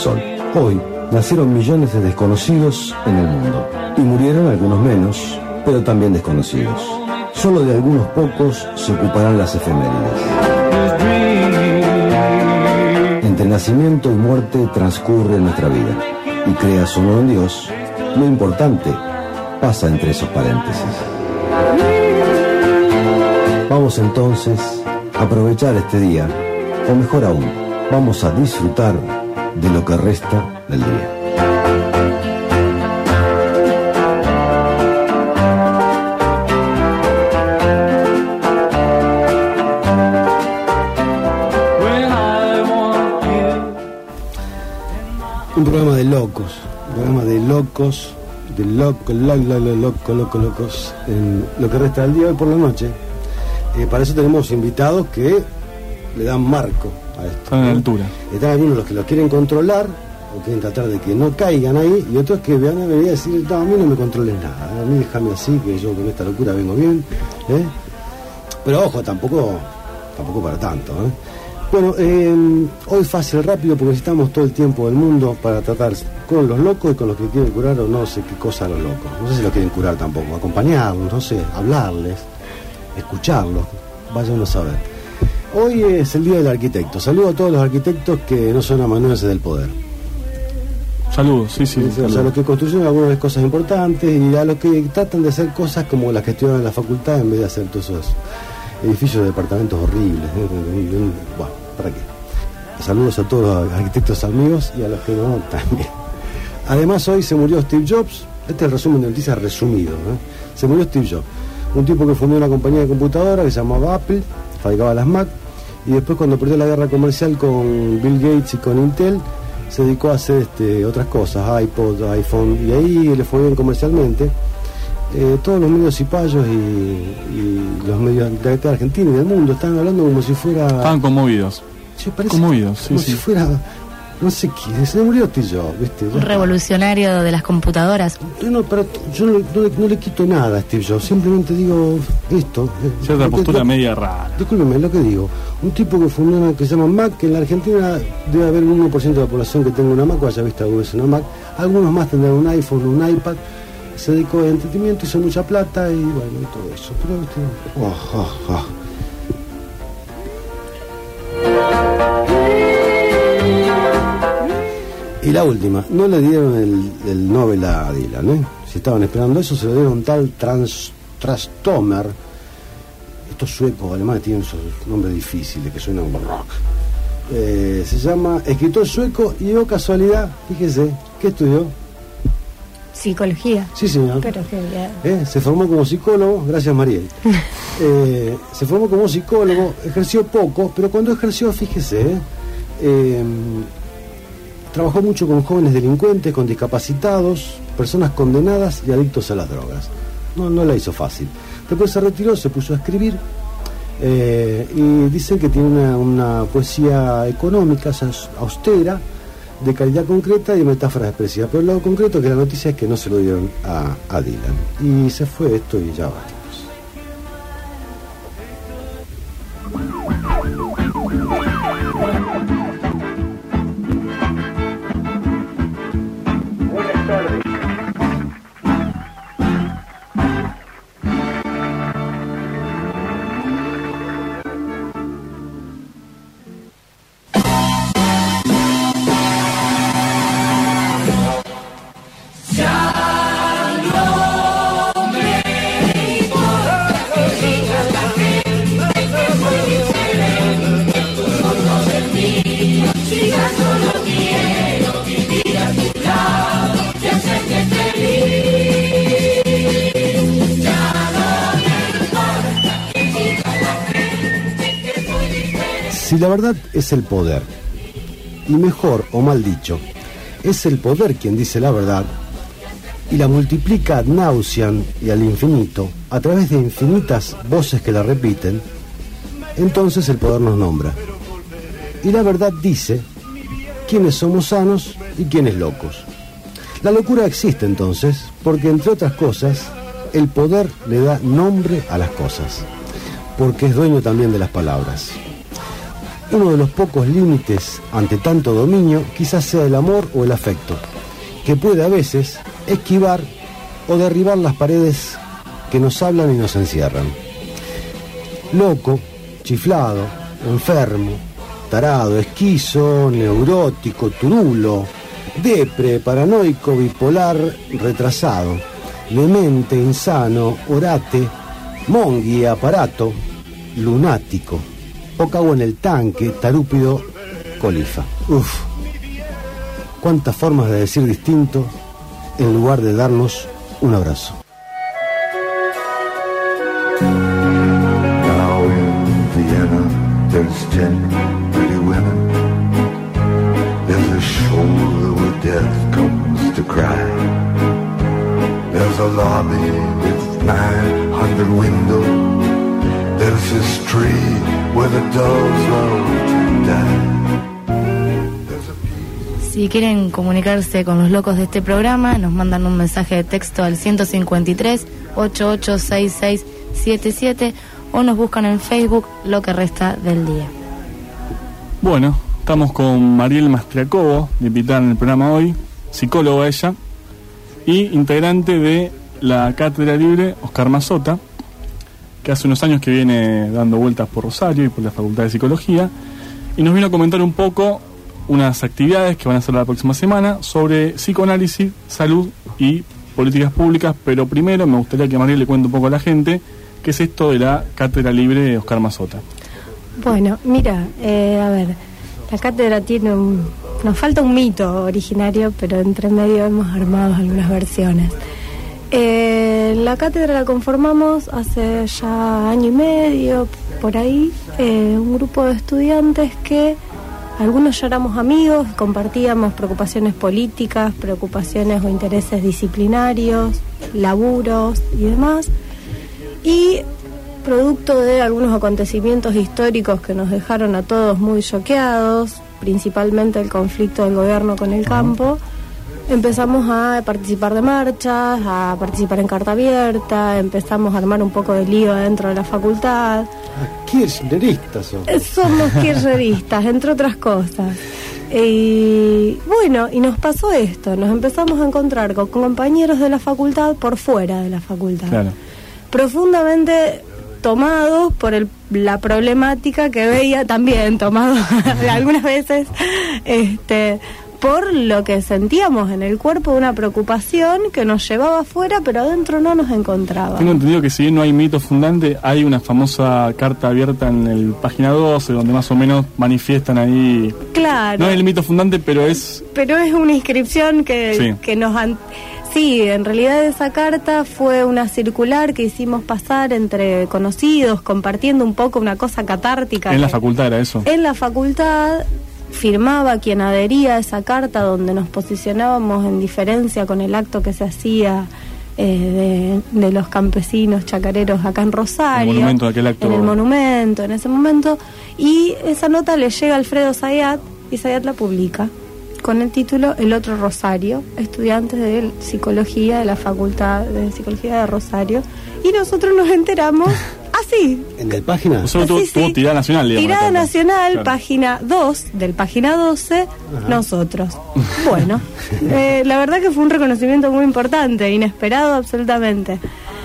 sol. Hoy nacieron millones de desconocidos en el mundo y murieron algunos menos, pero también desconocidos. Solo de algunos pocos se ocuparán las efemérides. Entre nacimiento y muerte transcurre nuestra vida, y creas o no en Dios, lo importante pasa entre esos paréntesis. Vamos entonces a aprovechar este día, o mejor aún, vamos a disfrutar de lo que resta del día. Un programa de locos, locos, en lo que resta del día hoy por la noche. Para eso tenemos invitados que le dan marco a esto. Están a la altura. Están algunos los que lo quieren controlar, o quieren tratar de que no caigan ahí, y otros que van a venir a decir, no, a mí no me controles nada, a mí déjame así, que yo con esta locura vengo bien. Pero ojo, tampoco para tanto. Bueno, hoy fácil, rápido, porque necesitamos todo el tiempo del mundo para tratar con los locos y con los que quieren curar o no sé qué cosa a los locos. No sé si los quieren curar tampoco, acompañarlos, no sé, hablarles, escucharlos, vayan a saber. Hoy es el Día del Arquitecto. Saludo a todos los arquitectos que no son amanuenses del poder. Saludos, sí. O sea, los que construyen algunas cosas importantes y a los que tratan de hacer cosas como las que estudian en la facultad en vez de hacer todos esos edificios de departamentos horribles. Bueno, ¿para qué? Saludos a todos los arquitectos amigos y a los que no también. Además, hoy se murió Steve Jobs. Este es el resumen de noticias resumido. Se murió Steve Jobs, un tipo que fundó una compañía de computadora que se llamaba Apple, fabricaba las Mac, y después cuando perdió la guerra comercial con Bill Gates y con Intel, se dedicó a hacer otras cosas, iPod, iPhone, y ahí le fue bien comercialmente. Todos los medios cipayos y los medios de Argentina y del mundo están hablando como si fuera... Estaban conmovidos. Sí, parece conmovidos, sí, como si fuera... No sé qué, se murió Steve Jobs, ¿viste? Un revolucionario de las computadoras. No, pero yo no le quito nada a Steve Jobs, simplemente digo esto. Cierta postura media rara. Discúlpeme, lo que digo. Un tipo que fundó una que se llama Mac, que en la Argentina debe haber un 1% de la población que tenga una Mac o haya visto alguna vez una Mac. Algunos más tendrán un iPhone, un iPad. Se dedicó a entretenimiento, hizo mucha plata y bueno, y todo eso. Pero Y la última, no le dieron el Nobel a Dylan, Si estaban esperando eso, se lo dieron un tal Trastomer. Estos suecos alemanes tienen esos nombres difíciles que suenan como rock. Se llama escritor sueco y, oh casualidad, fíjese, ¿qué estudió? Psicología. Sí, señor. Pero se formó como psicólogo, gracias Mariel. Se formó como psicólogo, ejerció poco, pero cuando ejerció, fíjese, trabajó mucho con jóvenes delincuentes, con discapacitados, personas condenadas y adictos a las drogas. No la hizo fácil. Después se retiró, se puso a escribir y dicen que tiene una poesía económica, austera, de calidad concreta y metáforas expresivas. Pero lo concreto que la noticia es que no se lo dieron a Dylan. Y se fue esto y ya va. Si la verdad es el poder, y mejor o mal dicho, es el poder quien dice la verdad, y la multiplica ad nauseam y al infinito, a través de infinitas voces que la repiten, entonces el poder nos nombra. Y la verdad dice quiénes somos sanos y quiénes locos. La locura existe entonces, porque entre otras cosas, el poder le da nombre a las cosas, porque es dueño también de las palabras. Uno de los pocos límites ante tanto dominio quizás sea el amor o el afecto, que puede a veces esquivar o derribar las paredes que nos hablan y nos encierran. Loco, chiflado, enfermo, tarado, esquizo, neurótico, turulo, depre, paranoico, bipolar, retrasado, demente, insano, orate, mongui, aparato, lunático, poca agua en el tanque, tarúpido, colifa. Uf, cuántas formas de decir distinto en lugar de darnos un abrazo. Now in Vienna there's 10 pretty women. There's a shoulder where death comes to cry. There's a lobby with 900 windows. There's this tree where the doves love to die. Si quieren comunicarse con los locos de este programa, nos mandan un mensaje de texto al 153 886677 o nos buscan en Facebook Lo que resta del día. Bueno, estamos con Mariel Mastriacobo, invitada en el programa hoy, psicóloga ella, y integrante de la Cátedra Libre Oscar Mazota, que hace unos años que viene dando vueltas por Rosario y por la Facultad de Psicología, y nos vino a comentar un poco unas actividades que van a hacer la próxima semana sobre psicoanálisis, salud y políticas públicas. Pero primero me gustaría que Mariel le cuente un poco a la gente qué es esto de la Cátedra Libre Oscar Mazota. Bueno, mira, a ver, la cátedra tiene nos falta un mito originario, pero entre medio hemos armado algunas versiones. La cátedra la conformamos hace ya año y medio, por ahí, un grupo de estudiantes que algunos ya éramos amigos, compartíamos preocupaciones políticas, preocupaciones o intereses disciplinarios, laburos y demás. Y producto de algunos acontecimientos históricos que nos dejaron a todos muy choqueados, principalmente el conflicto del gobierno con el campo, empezamos a participar de marchas, a participar en carta abierta, empezamos a armar un poco de lío dentro de la facultad. Kirchneristas son. Somos kirchneristas, entre otras cosas. Y bueno, y nos pasó esto, nos empezamos a encontrar con compañeros de la facultad por fuera de la facultad. Claro. Profundamente tomados por la problemática que veía, también tomados algunas veces, por lo que sentíamos en el cuerpo, una preocupación que nos llevaba afuera, pero adentro no nos encontraba. Tengo entendido que si bien no hay mito fundante, hay una famosa carta abierta en el página 12, donde más o menos manifiestan ahí... Claro. No es el mito fundante, pero es... Pero es una inscripción que nos... Sí, en realidad esa carta fue una circular que hicimos pasar entre conocidos, compartiendo un poco una cosa catártica. ¿En la facultad era eso? En la facultad... Firmaba quien adhería a esa carta, donde nos posicionábamos en diferencia con el acto que se hacía de los campesinos chacareros acá en Rosario. El monumento de aquel acto. En el monumento, en ese momento. Y esa nota le llega a Alfredo Zayat, y Zayat la publica con el título El Otro Rosario, estudiantes de Psicología de la Facultad de Psicología de Rosario. Y nosotros nos enteramos... así. ¿En el página? Tuvo tirada nacional, digamos. Tirada nacional, claro. Página 2, del página 12, ajá. Nosotros. Bueno, la verdad que fue un reconocimiento muy importante, inesperado absolutamente.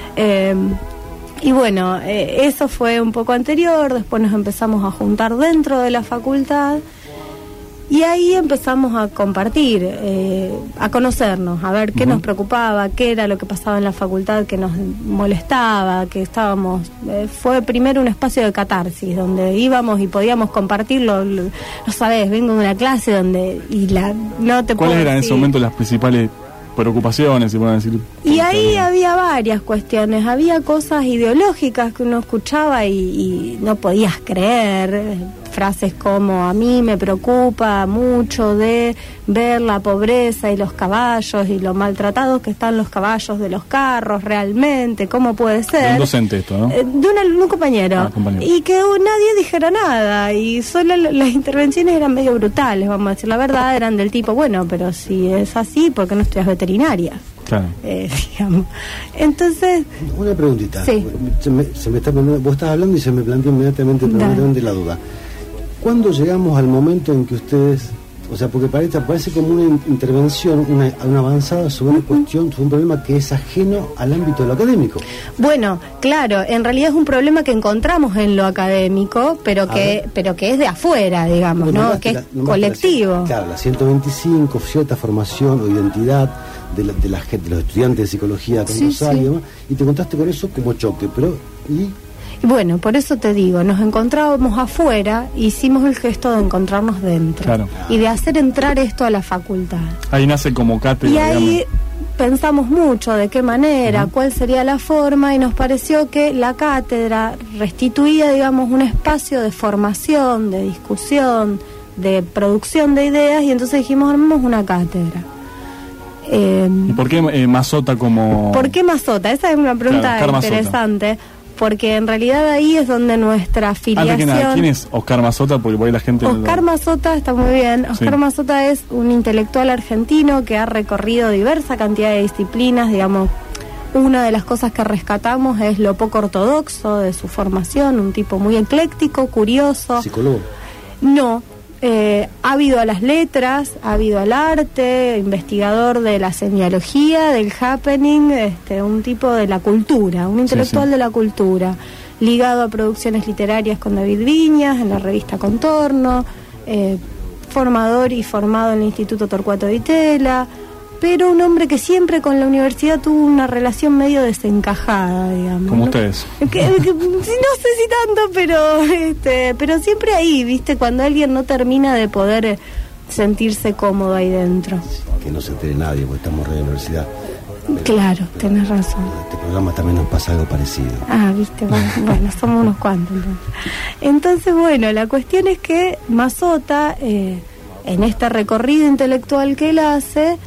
Y bueno, eso fue un poco anterior, después nos empezamos a juntar dentro de la facultad. Y ahí empezamos a compartir, a conocernos, a ver qué nos preocupaba, qué era lo que pasaba en la facultad que nos molestaba, que estábamos... fue primero un espacio de catarsis, donde íbamos y podíamos compartirlo. No sabés, vengo de una clase donde... ¿Cuáles eran en ese momento las principales preocupaciones, si pueden decir? Y ahí había varias cuestiones, había cosas ideológicas que uno escuchaba y no podías creer, frases como: a mí me preocupa mucho de ver la pobreza y los caballos y lo maltratados que están los caballos de los carros realmente, ¿cómo puede ser? De un docente esto, ¿no? De un compañero. Y que nadie dijera nada, y solo las intervenciones eran medio brutales, vamos a decir la verdad, eran del tipo: bueno, pero si es así, ¿por qué no estudias veterinaria? Claro. Digamos. Entonces... Una preguntita. Sí. Se me está planteando, vos estás hablando y se me planteó inmediatamente la duda. ¿cuándo llegamos al momento en que ustedes, o sea, porque parece como una intervención, una avanzada sobre una cuestión, sobre un problema que es ajeno al ámbito de lo académico? Bueno, claro, en realidad es un problema que encontramos en lo académico, pero que es de afuera, digamos, Bueno, ¿no? Que es colectivo. Claro, la 125, cierta formación o identidad de la gente, de los estudiantes de psicología acá en Rosario, y demás, y te encontraste con eso como choque, pero... Y bueno, por eso te digo, nos encontrábamos afuera, hicimos el gesto de encontrarnos dentro. Claro. Y de hacer entrar esto a la facultad. Ahí nace como cátedra, Y ahí digamos. pensamos mucho de qué manera, cuál sería la forma, y nos pareció que la cátedra restituía, digamos, un espacio de formación, de discusión, de producción de ideas, y entonces dijimos, armemos una cátedra. ¿Y por qué Mazota como...? ¿Por qué Mazota? Esa es una pregunta Claro, interesante. Porque en realidad ahí es donde nuestra afiliación... Antes que nada, ¿quién es Oscar Mazota? Porque por ahí la gente... Oscar Mazota está muy bien. Oscar Sí. Mazota es un intelectual argentino que ha recorrido diversa cantidad de disciplinas, digamos. Una de las cosas que rescatamos es lo poco ortodoxo de su formación, un tipo muy ecléctico, curioso. ¿Psicólogo? No, ha habido a las letras, ha habido al arte, investigador de la semiología, del happening, un tipo de la cultura, un intelectual de la cultura, ligado a producciones literarias con David Viñas, en la revista Contorno, formador y formado en el Instituto Torcuato Di Tella, pero un hombre que siempre con la universidad tuvo una relación medio desencajada, digamos. Como ¿no? ustedes. Que no sé si tanto, pero siempre ahí, ¿viste? Cuando alguien no termina de poder sentirse cómodo ahí dentro. Que no se entere nadie, porque estamos en la universidad. Claro, tenés razón. En este programa también nos pasa algo parecido. Ah, viste, bueno, somos unos cuantos. Entonces, bueno, la cuestión es que Mazota, en este recorrido intelectual que él hace,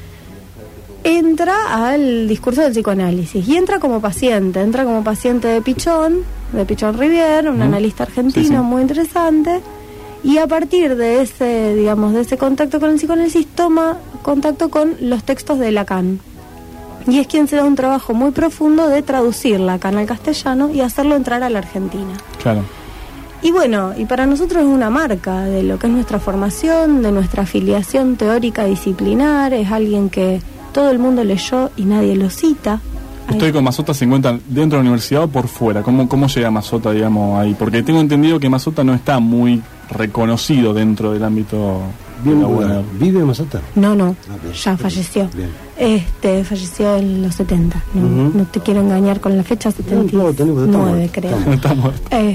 entra al discurso del psicoanálisis y entra como paciente de Pichon Rivière, un analista argentino muy interesante, y a partir de ese, digamos, de ese contacto con el psicoanálisis toma contacto con los textos de Lacan. Y es quien se da un trabajo muy profundo de traducir Lacan al castellano y hacerlo entrar a la Argentina. Claro. Y bueno, y para nosotros es una marca de lo que es nuestra formación, de nuestra afiliación teórica disciplinar, es alguien que todo el mundo leyó y nadie lo cita. ¿Estoy con Mazota se encuentran dentro de la universidad o por fuera? ¿Cómo llega Mazota, digamos, ahí? Porque tengo entendido que Mazota no está muy reconocido dentro del ámbito de la UNR. ¿Vive Mazota? No, bien. ya falleció. Bien. Falleció en los 70. No te quiero engañar con la fecha, 79 creo. Estamos.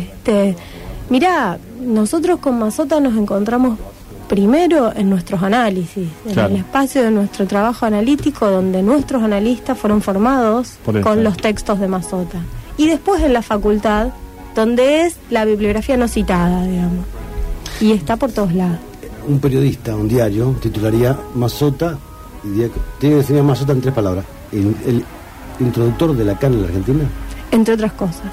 Mirá, nosotros con Mazota nos encontramos primero en nuestros análisis, en el espacio de nuestro trabajo analítico, donde nuestros analistas fueron formados con los textos de Mazota. Y después en la facultad, donde es la bibliografía no citada, digamos. Y está por todos lados. Un periodista, un diario, titularía Mazota, tiene que definir Mazota en 3 palabras. El introductor de Lacan en la Argentina. Entre otras cosas.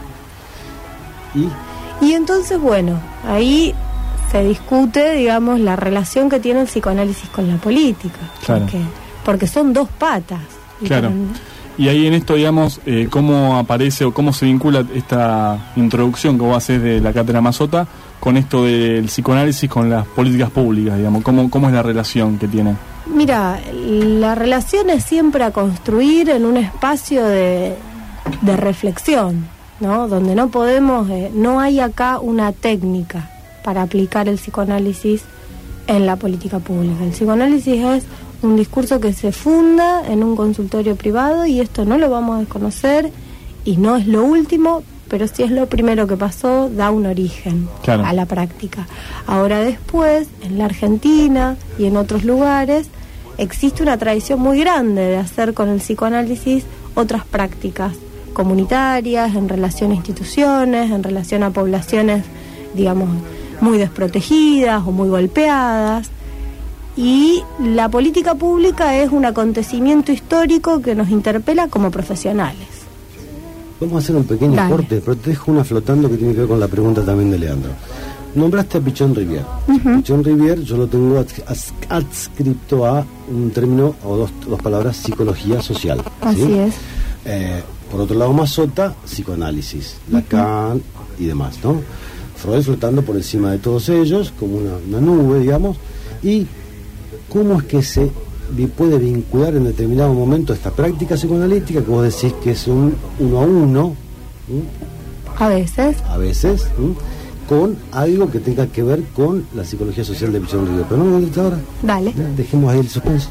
Y entonces, bueno, ahí se discute, digamos, la relación que tiene el psicoanálisis con la política. Claro. Porque son dos patas. Claro. Y ahí en esto, digamos, cómo aparece o cómo se vincula esta introducción que vos haces de la cátedra Mazota con esto del psicoanálisis con las políticas públicas, digamos, cómo es la relación que tiene. Mira, la relación es siempre a construir en un espacio de reflexión, ¿no? Donde no podemos, no hay acá una técnica para aplicar el psicoanálisis en la política pública. El psicoanálisis es un discurso que se funda en un consultorio privado y esto no lo vamos a desconocer y no es lo último, pero sí es lo primero que pasó, da un origen a la práctica. Ahora después, en la Argentina y en otros lugares, existe una tradición muy grande de hacer con el psicoanálisis otras prácticas comunitarias, en relación a instituciones, en relación a poblaciones, digamos, muy desprotegidas o muy golpeadas. Y la política pública es un acontecimiento histórico que nos interpela como profesionales. Vamos a hacer un pequeño corte, pero te dejo una flotando que tiene que ver con la pregunta también de Leandro. Nombraste a Pichon Rivière. Pichon Rivière yo lo tengo adscripto a un término o dos palabras, psicología social. Así es. Por otro lado, Mazota, psicoanálisis, Lacan y demás, ¿no? Freud flotando por encima de todos ellos, como una nube, digamos, y cómo es que se puede vincular en determinado momento esta práctica psicoanalítica, que vos decís que es un 1 a 1, a veces, con algo que tenga que ver con la psicología social de Pichón Rivière. Pero no me metes ahora. Dale. Dejemos ahí el suspenso.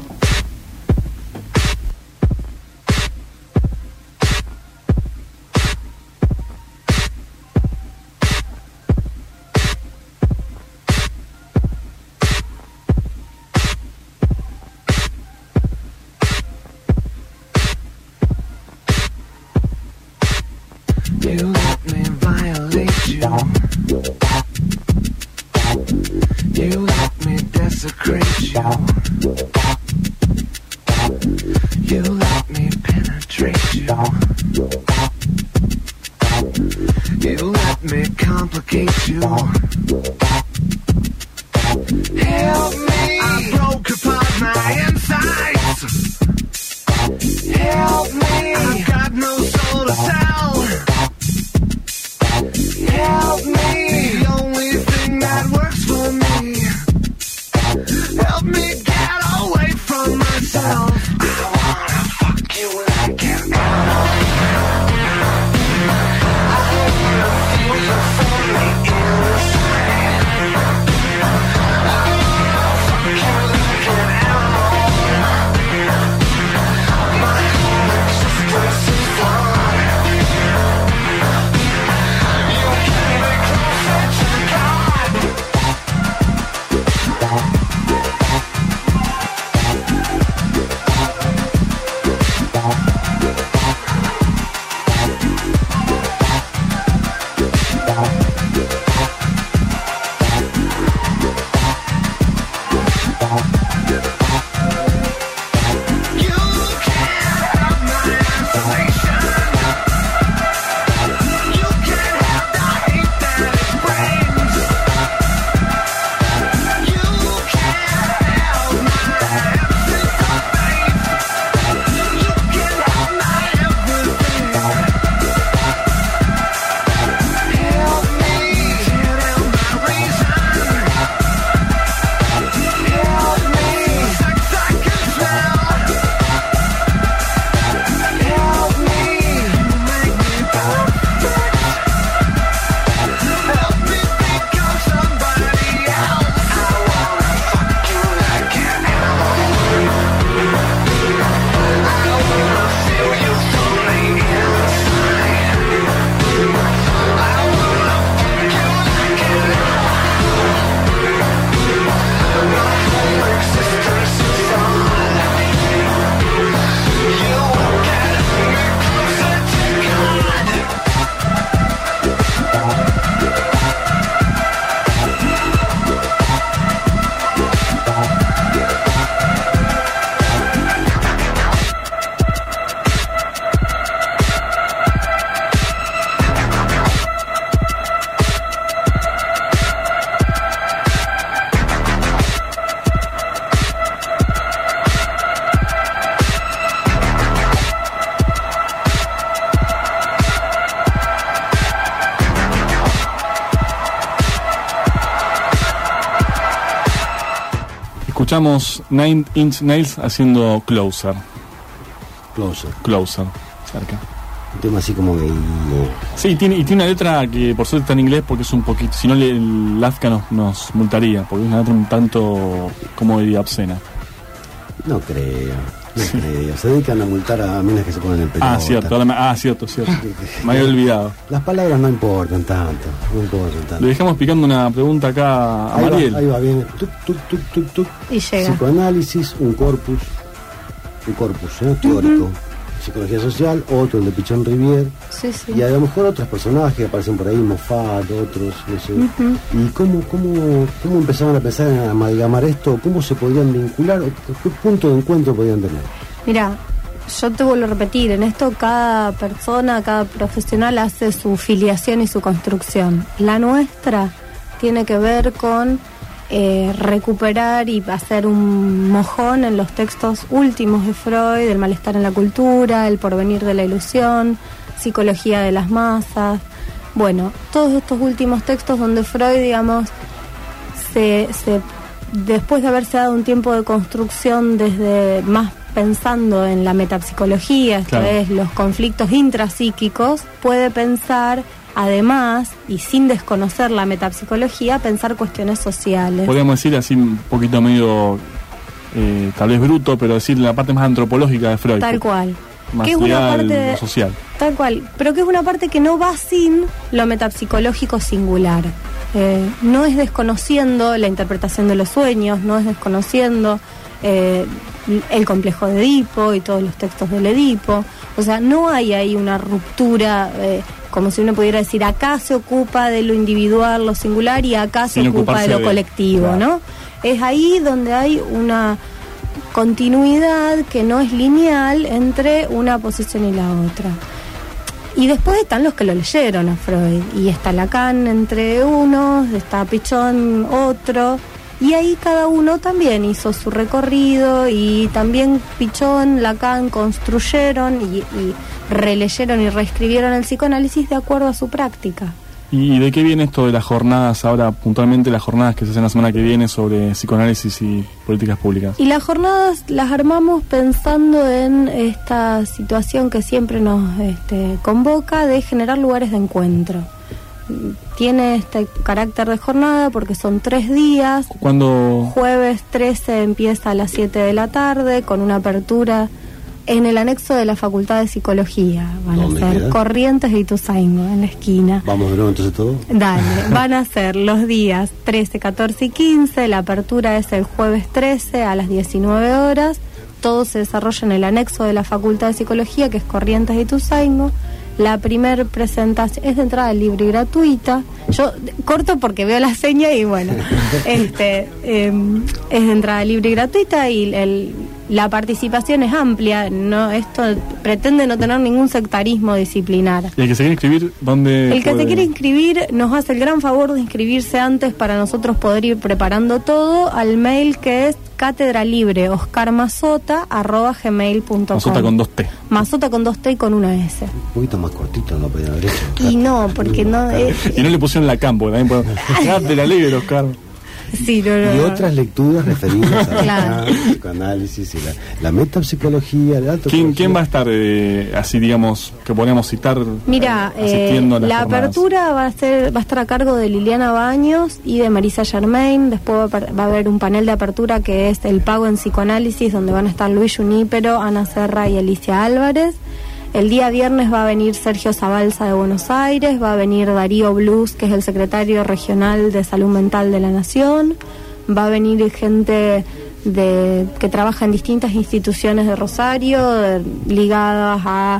You let me violate you. You let me desecrate you. You let me penetrate you. You let me complicate you. Help me. I broke apart my insides. Help me. I've got no soul to tell. Help me. The only thing that works for me. Help me get away from myself. I wanna fuck you when I get out. I wanna feel you from the inside. I wanna fuck you like an animal. My whole existence is flawed. You get me closer to God. You can't have my isolation. You can't have the hate that it brings. You can't have my absence of faith. You can't have my everything. Help me tear down my reason. Help me, sex I can smell. Help me, you make me perfect. Help me become somebody else. I wanna fuck you like an animal. I wanna feel you from the inside. I wanna fuck you like an animal. My whole existence is on. You will get me closer to God. Escuchamos Nine Inch Nails haciendo Closer. Closer. Cerca. Un tema así como de... Sí, y tiene una letra que por suerte está en inglés porque es un poquito... Si no, el AFCA nos multaría, porque es una letra un tanto, como diría, obscena. No creo. Se dedican a multar a minas que se ponen en pelota. Cierto. Me había olvidado. Las palabras no importan tanto. Le dejamos picando una pregunta acá a Mariel. Ahí va, viene. Tuc. Y llega. Psicoanálisis, un corpus teórico. Psicología social, otro, el de Pichón Rivière. Sí. Y a lo mejor otros personajes que aparecen por ahí, Moffat, otros, no sé. ¿Y cómo empezaron a pensar en amalgamar esto? ¿Cómo se podían vincular? ¿Qué punto de encuentro podían tener? Mira, yo te vuelvo a repetir, en esto cada persona, cada profesional hace su filiación y su construcción. La nuestra tiene que ver con recuperar y hacer un mojón en los textos últimos de Freud, el malestar en la cultura, el porvenir de la ilusión, psicología de las masas. Bueno, todos estos últimos textos donde Freud, digamos, después de haberse dado un tiempo de construcción desde más pensando en la metapsicología, esto es, los conflictos intrapsíquicos, puede pensar, además, y sin desconocer la metapsicología, pensar cuestiones sociales. Podríamos decir así un poquito medio, tal vez bruto, pero decir la parte más antropológica de Freud. Tal cual. Más que es ideal, una parte lo social. Tal cual, pero que es una parte que no va sin lo metapsicológico singular. No es desconociendo la interpretación de los sueños, no es desconociendo el complejo de Edipo y todos los textos del Edipo. O sea, no hay ahí una ruptura, como si uno pudiera decir, acá se ocupa de lo individual, lo singular, y acá se ocupa de lo colectivo, ¿no? Es ahí donde hay una continuidad que no es lineal entre una posición y la otra. Y después están los que lo leyeron a Freud, y está Lacan entre unos, está Pichon otro, y ahí cada uno también hizo su recorrido, y también Pichon, Lacan construyeron y releyeron y reescribieron el psicoanálisis de acuerdo a su práctica. ¿Y de qué viene esto de las jornadas, ahora puntualmente las jornadas que se hacen la semana que viene sobre psicoanálisis y políticas públicas? Y las jornadas las armamos pensando en esta situación que siempre nos convoca de generar lugares de encuentro. Tiene este carácter de jornada porque son 3 días. ¿Cuándo? Jueves 13 empieza a las 7 de la tarde con una apertura en el anexo de la Facultad de Psicología. Van a ser queda? Corrientes de Ituzaingó, en la esquina. ¿Vamos de nuevo entonces todo? Dale, van a ser los días 13, 14 y 15. La apertura es el jueves 13 a las 19 horas. Todo se desarrolla en el anexo de la Facultad de Psicología, que es Corrientes de Ituzaingó. La primer presentación es de entrada libre y gratuita. Yo corto porque veo la seña y bueno, es de entrada libre y gratuita, y la participación es amplia. No, esto pretende no tener ningún sectarismo disciplinar. ¿Y el que se quiere inscribir, dónde El que puede? se quiere inscribir nos hace el gran favor de inscribirse antes para nosotros poder ir preparando todo al mail que es catedralibre@gmail.com. Mazota con 2T. Mazota con 2T y con una S. Un poquito más cortito no podía haber hecho. Y no, porque no... Y no le pusieron la campo, también puedo. De la ley de los carros. sí, no. Y otras lecturas referidas a Claro. al psicoanálisis y la metapsicología, la ¿Quién va a estar así, digamos, que podríamos citar? Mira, asistiendo a las la jornadas? apertura va a estar a cargo de Liliana Baños y de Marisa Germain. Después va a haber un panel de apertura que es el pago en psicoanálisis, donde van a estar Luis Junípero, Ana Serra y Alicia Álvarez. El día viernes va a venir Sergio Zabalza de Buenos Aires, va a venir Darío Blues, que es el secretario regional de Salud Mental de la Nación, va a venir gente que trabaja en distintas instituciones de Rosario, ligadas a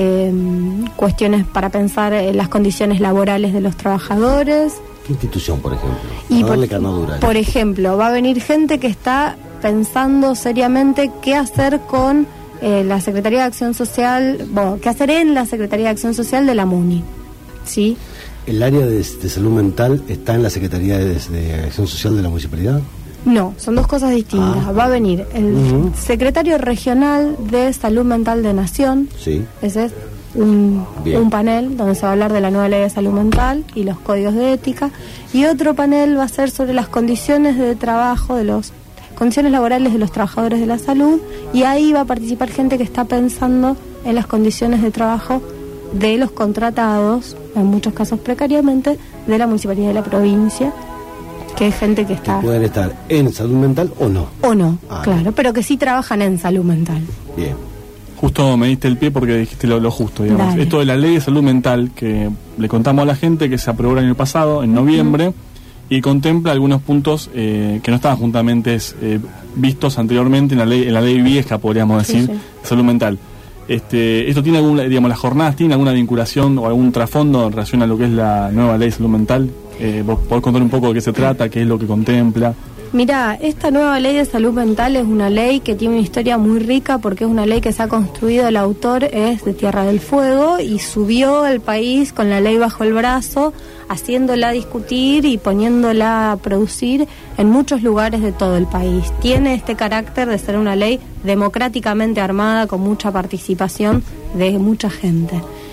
cuestiones para pensar en las condiciones laborales de los trabajadores. ¿Qué institución, por ejemplo? Y Para darle carnadura. por ejemplo, va a venir gente que está pensando seriamente qué hacer con la Secretaría de Acción Social, qué hacer en la Secretaría de Acción Social de la MUNI, ¿sí? ¿El área de salud mental está en la Secretaría de Acción Social de la Municipalidad? No, son dos cosas distintas. Va a venir el secretario regional de Salud Mental de Nación. Sí. Ese es un Bien. panel donde se va a hablar de la nueva ley de salud mental y los códigos de ética. Y otro panel va a ser sobre las condiciones de trabajo condiciones laborales de los trabajadores de la salud, y ahí va a participar gente que está pensando en las condiciones de trabajo de los contratados, en muchos casos precariamente, de la municipalidad de la provincia, que es gente que Que está... pueden estar en salud mental o no. O no, Ah, claro, pero que sí trabajan en salud mental. Bien. Justo me diste el pie porque dijiste lo justo, digamos. Dale. Esto de la ley de salud mental que le contamos a la gente que se aprobó el año pasado, en noviembre, y contempla algunos puntos que no estaban juntamente vistos anteriormente en la ley vieja, podríamos decir, Sí, sí. de salud mental. ¿Esto tiene alguna, digamos, las jornadas tienen alguna vinculación o algún trasfondo en relación a lo que es la nueva ley de salud mental? ¿Vos podés contar un poco de qué se trata, qué es lo que contempla? Mira, esta nueva ley de salud mental es una ley que tiene una historia muy rica, porque es una ley que se ha construido, el autor es de Tierra del Fuego y subió al país con la ley bajo el brazo, haciéndola discutir y poniéndola a producir en muchos lugares de todo el país. Tiene este carácter de ser una ley democráticamente armada, con mucha participación de mucha gente.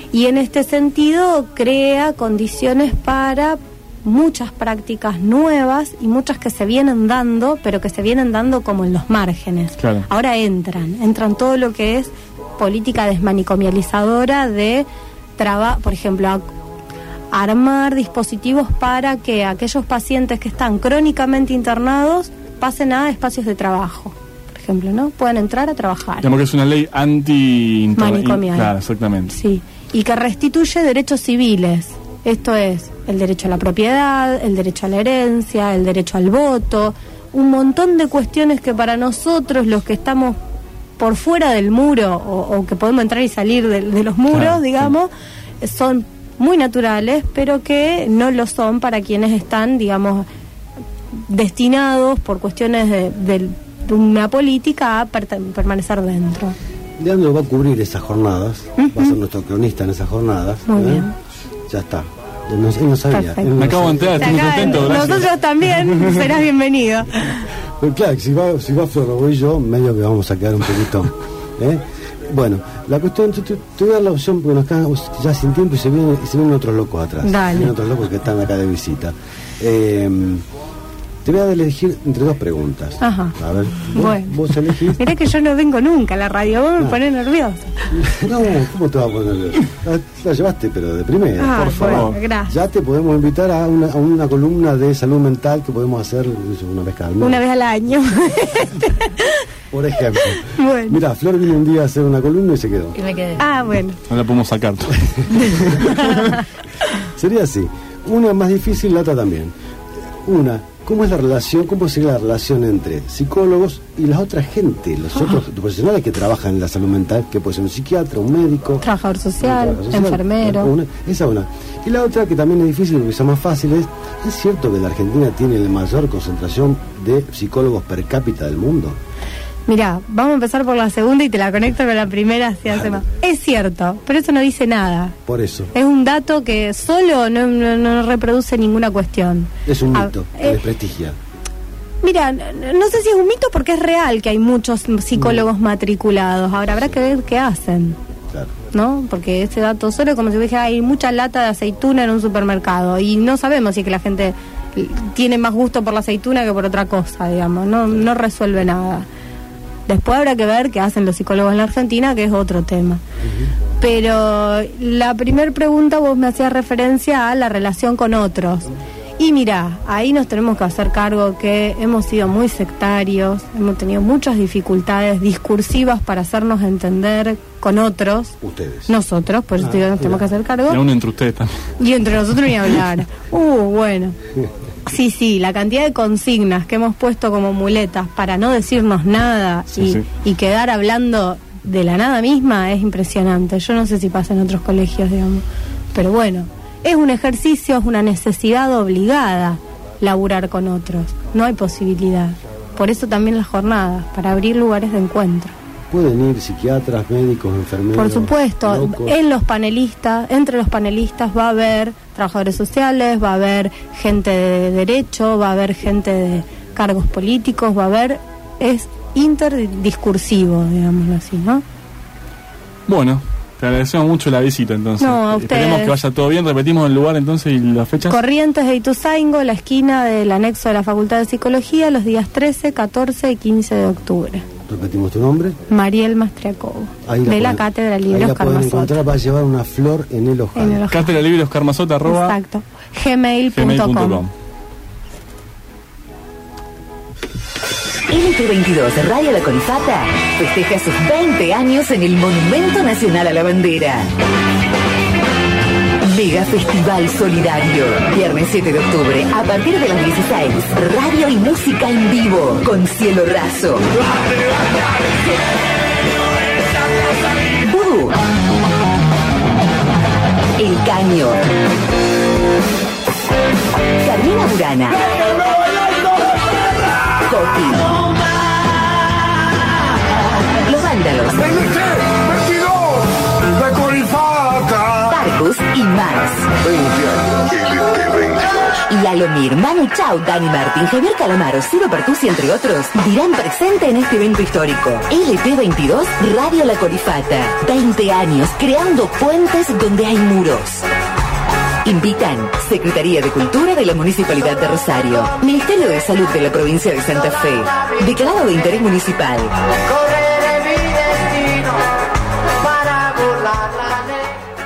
Y en este sentido crea condiciones para muchas prácticas nuevas y muchas que se vienen dando, pero que se vienen dando como en los márgenes. Claro. Ahora entran todo lo que es política desmanicomializadora de por ejemplo, armar dispositivos para que aquellos pacientes que están crónicamente internados pasen a espacios de trabajo, por ejemplo, ¿no? Puedan entrar a trabajar. Digamos que es una ley manicomial. Claro, exactamente. Sí, y que restituye derechos civiles. Esto es el derecho a la propiedad, el derecho a la herencia, el derecho al voto, un montón de cuestiones que para nosotros, los que estamos por fuera del muro o que podemos entrar y salir de los muros, claro, digamos, sí, son muy naturales, pero que no lo son para quienes están, digamos, destinados por cuestiones de una política a permanecer dentro. Leandro va a cubrir esas jornadas, va a ser nuestro cronista en esas jornadas. Muy bien. Ya está. Él no sabía. Me acabo de enterar, estoy muy contento. Gracias. Nosotros también, serás bienvenido. Pero claro, si va Flor o voy yo, medio que vamos a quedar un poquito. Bueno, la cuestión, te voy a dar la opción porque nos quedan ya sin tiempo y se vienen otros locos atrás. Dale. Vienen otros locos que están acá de visita. Te voy a elegir entre dos preguntas. Ajá. A ver, bueno. vos elegís. Mirá que yo no vengo nunca a la radio, vos me ponés nerviosa. No, ¿cómo te vas a poner nerviosa? La llevaste, pero de primera, por favor. Bueno, gracias. Ya te podemos invitar a una columna de salud mental que podemos hacer una vez cada mes. Una vez al año. Por ejemplo. Bueno. Mira, Flor vino un día a hacer una columna y se quedó. Y me quedé. Bueno. No la podemos sacar. Sería así. Una más difícil, la otra también. ¿Cómo es la relación, cómo sería la relación entre psicólogos y la otra gente, los otros profesionales que trabajan en la salud mental, que puede ser un psiquiatra, un médico, trabajador social, enfermero? Esa una. Y la otra, que también es difícil, porque es más fácil, ¿es cierto que la Argentina tiene la mayor concentración de psicólogos per cápita del mundo? Mirá, vamos a empezar por la segunda y te la conecto con la primera si hace más. Es cierto, pero eso no dice nada. Por eso. Es un dato que solo no reproduce ninguna cuestión. Es un mito que desprestigia. Mira, no sé si es un mito porque es real que hay muchos psicólogos matriculados. Ahora habrá que ver qué hacen. Claro. ¿No? Porque ese dato solo es como si dijera hay mucha lata de aceituna en un supermercado y no sabemos si es que la gente tiene más gusto por la aceituna que por otra cosa, digamos. No resuelve nada. Después habrá que ver qué hacen los psicólogos en la Argentina, que es otro tema. Pero la primera pregunta vos me hacías referencia a la relación con otros. Y mirá, ahí nos tenemos que hacer cargo que hemos sido muy sectarios, hemos tenido muchas dificultades discursivas para hacernos entender con otros. Ustedes. Nosotros, por eso nos tenemos que hacer cargo. Y aún entre ustedes también. Y entre nosotros ni hablar. Bueno. Sí, la cantidad de consignas que hemos puesto como muletas para no decirnos nada y quedar hablando de la nada misma es impresionante. Yo no sé si pasa en otros colegios, digamos. Pero bueno, es un ejercicio, es una necesidad obligada laburar con otros. No hay posibilidad. Por eso también las jornadas, para abrir lugares de encuentro. Pueden ir psiquiatras, médicos, enfermeros. Por supuesto, locos. Entre los panelistas va a haber trabajadores sociales, va a haber gente de derecho, va a haber gente de cargos políticos, es interdiscursivo, digámoslo así, ¿no? Bueno, te agradecemos mucho la visita entonces. No, a ustedes. Esperemos que vaya todo bien. Repetimos el lugar entonces y las fechas. Corrientes de Ituzaingó, la esquina del anexo de la Facultad de Psicología, los días 13, 14 y 15 de octubre. Repetimos tu nombre. Mariel Mastriacobo, de la Cátedra Libre Oscar Mazota. Encontrar para llevar una flor en el ojal. Cátedra Libre Oscar Mazota, Exacto. gmail.com. LP22 Radio La Colifata festeja sus 20 años en el Monumento Nacional a la Bandera. Mega Festival Solidario. Viernes 7 de octubre, a partir de las 16. Radio y música en vivo, con cielo raso. Vudú. El Caño. Carmina Burana. Coqui. Los Vándalos. La Colifata. Tarcus y más. 20 años. LP22. y Alomir, Manu Chao, Dani Martín, Javier Calamaro, Ciro Pertusi, entre otros, dirán presente en este evento histórico. LP22, Radio La Corifata. 20 años creando puentes donde hay muros. Invitan Secretaría de Cultura de la Municipalidad de Rosario, Ministerio de Salud de la Provincia de Santa Fe, Declarado de Interés Municipal. Correré mi destino para burlar la ley.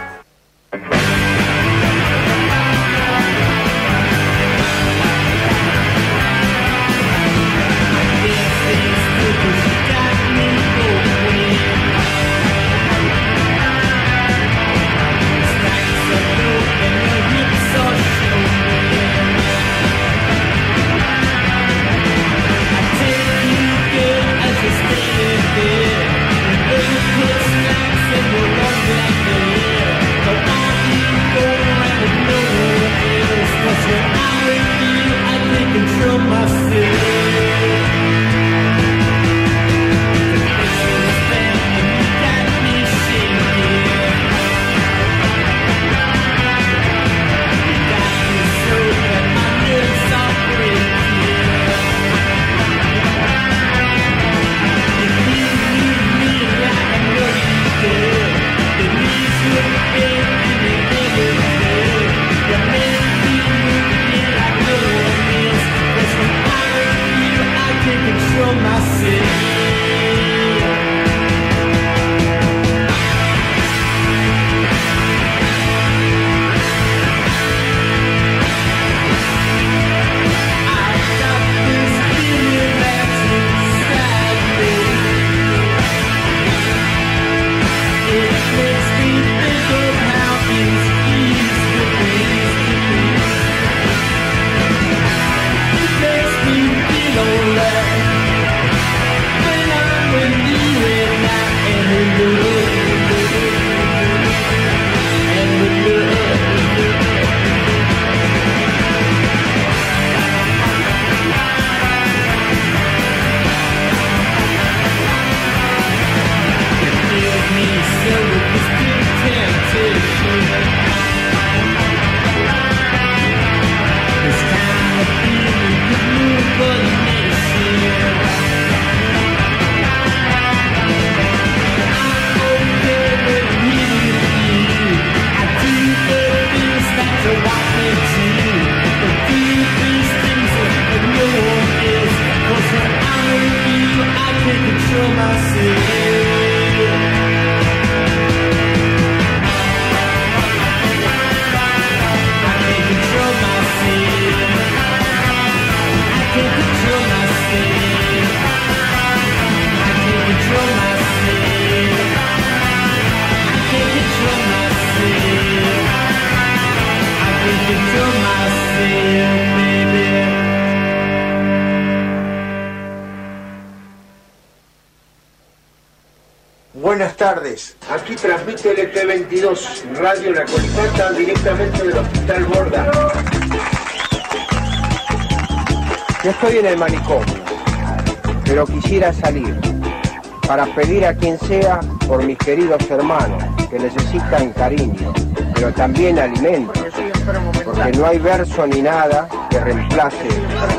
Buenas tardes, aquí transmite LP22, Radio La Corifata, directamente del Hospital Borda. Yo estoy en el manicomio, pero quisiera salir para pedir a quien sea por mis queridos hermanos que necesitan cariño, pero también alimento, porque no hay verso ni nada que reemplace el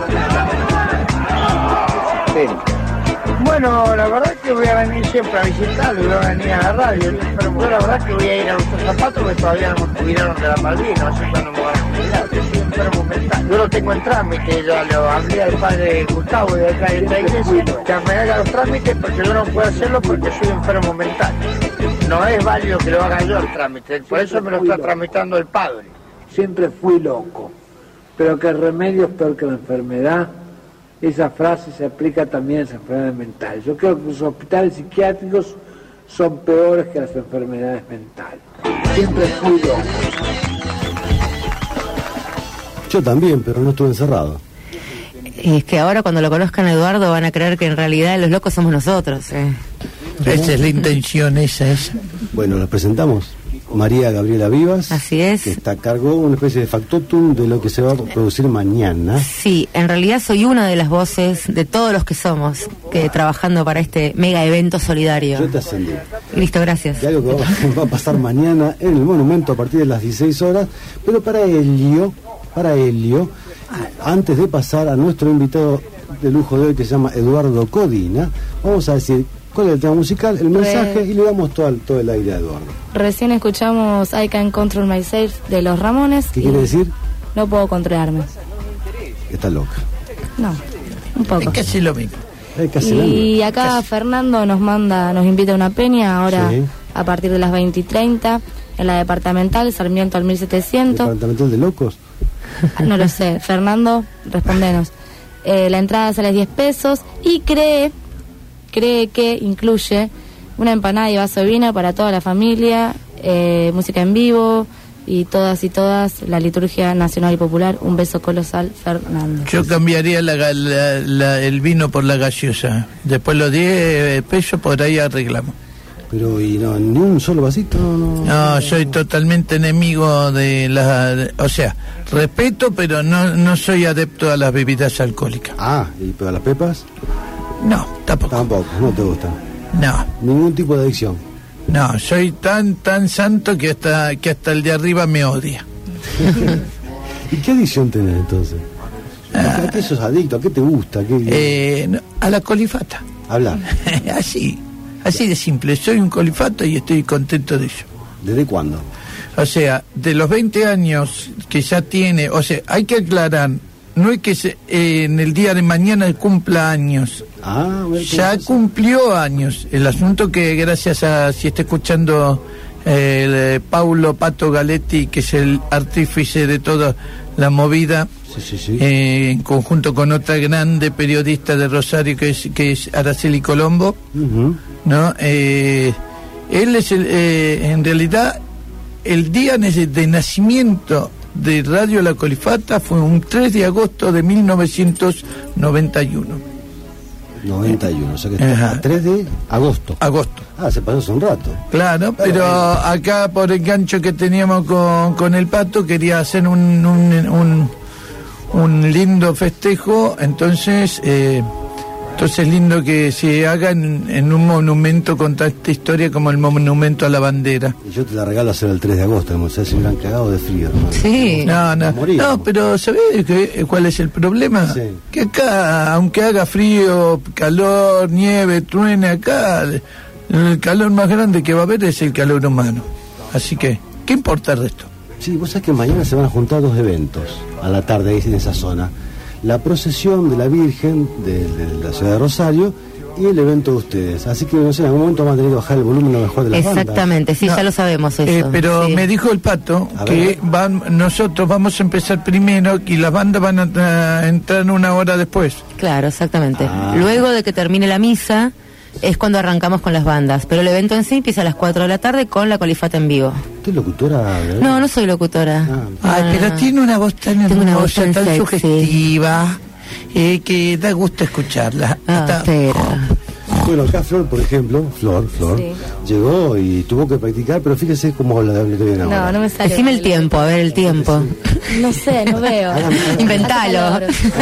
sistema. Bueno, la verdad que voy a venir siempre a visitarlo y voy a venir a la radio. Pero yo la verdad que voy a ir a nuestros zapatos que todavía no me jubilaron de la Malvinas, así que no me van a jubilar. Yo soy enfermo mental. Yo lo tengo en trámite, ya lo hablé al padre Gustavo de acá de esta iglesia, que me haga los trámites porque yo no puedo hacerlo porque soy enfermo mental. No es válido que lo haga yo el trámite, por eso me lo está tramitando el padre. Siempre fui loco, pero que el remedio es peor que la enfermedad. Esa frase se aplica también a las enfermedades mentales. Yo creo que los hospitales psiquiátricos son peores que las enfermedades mentales. Siempre fui loco. Yo también, pero no estuve encerrado. Es que ahora cuando lo conozcan a Eduardo van a creer que en realidad los locos somos nosotros. Esa es la intención, esa. Bueno, nos presentamos. María Gabriela Vivas. Así es. Que está a cargo de una especie de factotum de lo que se va a producir mañana. Sí, en realidad soy una de las voces de todos los que somos trabajando para este mega evento solidario. Yo te ascendí. Listo, gracias. Y algo que va a pasar mañana en el monumento a partir de las 16 horas, pero para Helio Antes de pasar a nuestro invitado de lujo de hoy, que se llama Eduardo Codina, vamos a decir cuál es el tema musical, el mensaje, y le damos todo el aire a Eduardo. Recién escuchamos I Can Control Myself de Los Ramones. ¿Qué quiere decir? No puedo controlarme. Está loca. No, un poco. Es casi lo mismo. Y acá Fernando nos invita a una peña ahora a partir de las 20:30 en la departamental Sarmiento al 1700. ¿Departamental de locos? No lo sé. Fernando, respondenos. La entrada sale 10 pesos y cree que incluye una empanada y vaso de vino para toda la familia, música en vivo y todas la liturgia nacional y popular. Un beso colosal, Fernando. Yo cambiaría el vino por la gaseosa. Después los 10 pesos por ahí arreglamos. Pero, ¿y no, ni un solo vasito? No, soy totalmente enemigo de o sea, respeto, pero no soy adepto a las bebidas alcohólicas. Ah, ¿y para las pepas? No, tampoco. Tampoco, no te gustan. No. Ningún tipo de adicción. No, soy tan santo que hasta el de arriba me odia. ¿Y qué adicción tenés entonces? ¿A qué sos adicto? ¿A qué te gusta? A la colifata. Hablar. Así de simple. Soy un colifato y estoy contento de ello. ¿Desde cuándo? O sea, de los 20 años que ya tiene, o sea, hay que aclarar, no es que en el día de mañana cumpla años. Ya cumplió años. El asunto que gracias a, si está escuchando Paulo Pato Galetti, que es el artífice de toda la movida, en conjunto con otra grande periodista de Rosario que es Araceli Colombo, ¿no? Él es en realidad el día de nacimiento de Radio La Colifata fue un 3 de agosto de 1991. 91, o sea que está a 3 de agosto. Se pasó hace un rato. Claro, pero acá por el gancho que teníamos con el Pato quería hacer un lindo festejo, entonces lindo que se haga en un monumento con tanta historia como el monumento a la bandera. Y yo te la regalo hacer el 3 de agosto, como se hace un gran cagado de frío, ¿no? Sí. No, pero ¿sabés cuál es el problema? Sí. Que acá, aunque haga frío, calor, nieve, truene, acá el calor más grande que va a haber es el calor humano. Así que, ¿qué importa el resto? Sí, vos sabés que mañana se van a juntar 2 eventos a la tarde ahí en esa zona. La procesión de la Virgen de la ciudad de Rosario y el evento de ustedes. Así que, no sé, en algún momento vamos a tener que bajar el volumen a lo mejor de las bandas. Exactamente, sí, ya lo sabemos eso. Pero me dijo el Pato que nosotros vamos a empezar primero y las bandas van a entrar 1 hora después. Claro, exactamente. Luego de que termine la misa es cuando arrancamos con las bandas, pero el evento en sí empieza a las 4 de la tarde con la colifata en vivo. ¿Usted es locutora? No soy locutora. Pero tiene una voz tan hermosa, tan sexy, sugestiva, que da gusto escucharla. Bueno, acá Flor, por ejemplo, Flor, llegó y tuvo que practicar, pero fíjese cómo habla de bien ahora. No me sale. Decime el tiempo, a ver el tiempo. No sé, no veo. Inventalo.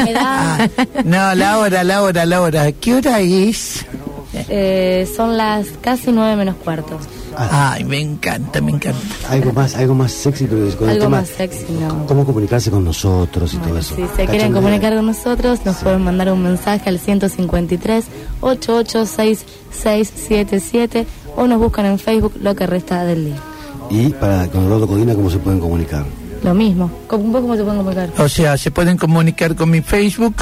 No, la hora. ¿Qué hora es? Son las casi 9 menos cuarto. Ay, me encanta. Algo más sexy, pero con algo el tema, más sexy, no. Cómo comunicarse con nosotros y todo eso. Si se quieren comunicar con nosotros, nos pueden mandar un mensaje al 153-886677 o nos buscan en Facebook Lo que resta del día. Y con Eduardo Codina, ¿cómo se pueden comunicar? Lo mismo. ¿Cómo se pueden comunicar? O sea, se pueden comunicar con mi Facebook,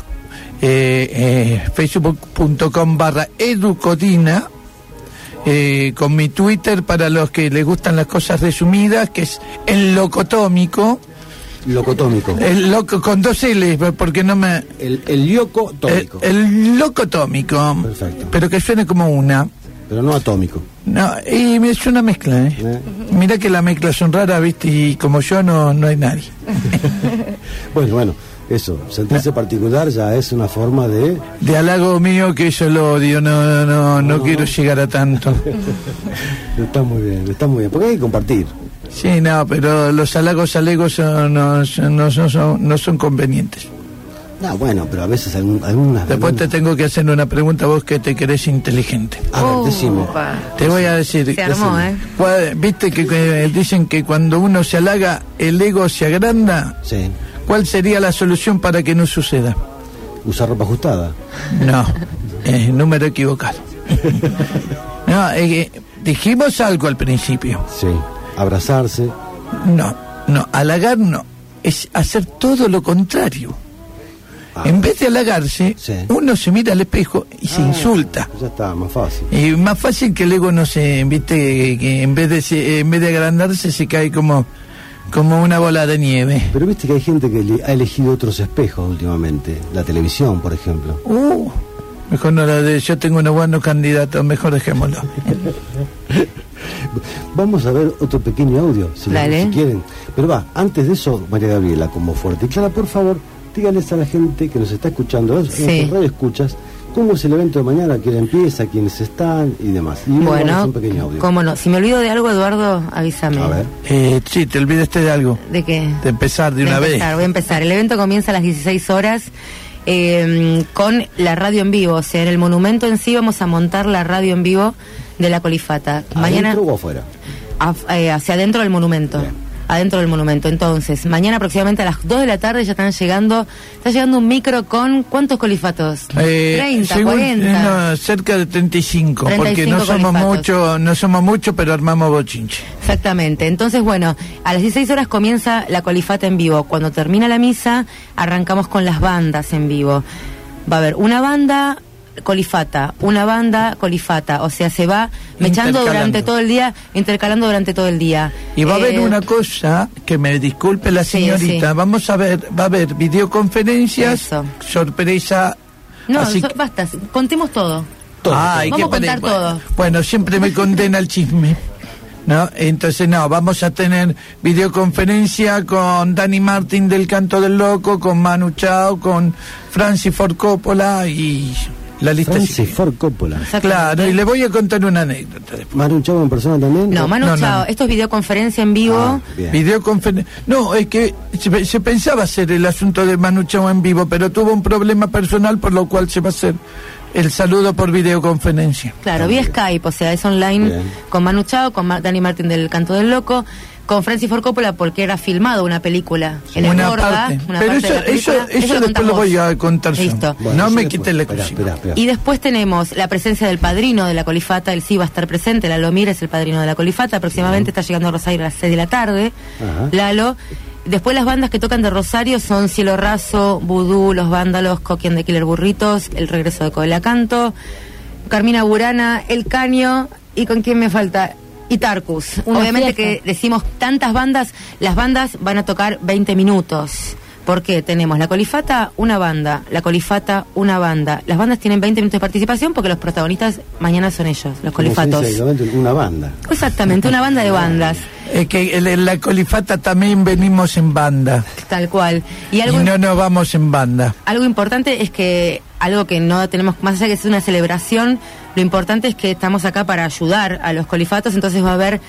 facebook.com/educodina, con mi Twitter para los que les gustan las cosas resumidas, que es el locotómico. Locotómico. El loco con 2 L, porque no me... El locotómico. El locotómico. Perfecto. Pero que suene como una. Pero no atómico. No, y es una mezcla, Mira que las mezclas son raras, ¿viste? Y como yo no hay nadie. Bueno. Eso, sentirse particular ya es una forma de halago mío, que yo lo odio, no quiero llegar a tanto. Está muy bien, porque hay que compartir. Sí, pero los halagos no son convenientes. No, bueno, pero a veces algunas... Después te tengo que hacer una pregunta, vos que te querés inteligente. A ver, decime. Te voy a decir... Se armó, Viste que dicen que cuando uno se halaga, el ego se agranda. Sí. ¿Cuál sería la solución para que no suceda? Usar ropa ajustada. No, número equivocado. No, dijimos algo al principio. Sí, abrazarse. No, halagar no. Es hacer todo lo contrario. En vez de halagarse, uno se mira al espejo y se insulta. Ya está, más fácil. Y más fácil que el ego no se, viste, que en vez de agrandarse se cae como una bola de nieve. Pero viste que hay gente que ha elegido otros espejos últimamente. La televisión, por ejemplo. Mejor no la de... Yo tengo unos buenos candidatos, mejor dejémoslo. Vamos a ver otro pequeño audio, si quieren. Pero antes de eso, María Gabriela, como fuerte y clara, por favor, díganles a la gente que nos está escuchando, en nuestras radio escuchas, cómo es el evento de mañana, quién empieza, quiénes están y demás. Y bueno, un pequeño audio. Cómo no. Si me olvido de algo, Eduardo, avísame. A ver. Sí, te olvidaste de algo. ¿De qué? De empezar de una vez. Voy a empezar. El evento comienza a las 16 horas con la radio en vivo. O sea, en el monumento en sí vamos a montar la radio en vivo de la Colifata. Mañana, ¿adentro o afuera? Hacia adentro del monumento. Bien. Adentro del monumento. Entonces, mañana aproximadamente a las 2 de la tarde ya está llegando un micro con ¿cuántos colifatos? 30, 40. No, cerca de 35 porque no somos muchos, pero armamos bochinche. Exactamente. Entonces, bueno, a las 16 horas comienza la colifata en vivo. Cuando termina la misa, arrancamos con las bandas en vivo. Va a haber una banda colifata, una banda colifata, o sea, se va mechando durante todo el día, intercalando durante todo el día. Y va a haber una cosa, que me disculpe la señorita, va a haber videoconferencias, sorpresa. No, basta, contemos todo. Vamos a contar todo. Bueno, siempre me condena el chisme. ¿No? Entonces vamos a tener videoconferencia con Dani Martín del Canto del Loco, con Manu Chao, con Francis Ford Coppola y la lista. Francis Ford Coppola. Claro, y le voy a contar una anécdota después. ¿Manu Chao en persona también? No, Manu Chao, esto es videoconferencia en vivo. No, es que se pensaba hacer el asunto de Manu Chao en vivo, pero tuvo un problema personal, por lo cual se va a hacer el saludo por videoconferencia. Claro, vía Skype, o sea, es online. Bien. Con Manu Chao, con Dani Martín del Canto del Loco, con Francis Ford Coppola, porque era filmado una película en el Borda. Pero eso después lo voy a contar. Listo. Bueno, no me quiten la exclusiva. Y después tenemos la presencia del padrino de la colifata, él sí va a estar presente, Lalo Mir es el padrino de la colifata, aproximadamente está llegando a Rosario a las 6 de la tarde. Lalo. Después las bandas que tocan de Rosario son Cielo Raso, Vudú, Los Vándalos, Coquien de Killer Burritos, El Regreso de Coela Canto, Carmina Burana, El Caño, ¿y con quién me falta? Y Tarcus. Obviamente que decimos tantas bandas, las bandas van a tocar 20 minutos. Porque tenemos la colifata, una banda, la colifata, una banda. Las bandas tienen 20 minutos de participación porque los protagonistas mañana son ellos, los colifatos. Una banda. Exactamente, una banda de bandas. Es que en la colifata también venimos en banda. Tal cual. Y no nos vamos en banda. Algo importante es que, algo que no tenemos, más allá de que es una celebración, lo importante es que estamos acá para ayudar a los colifatos, entonces va a haber...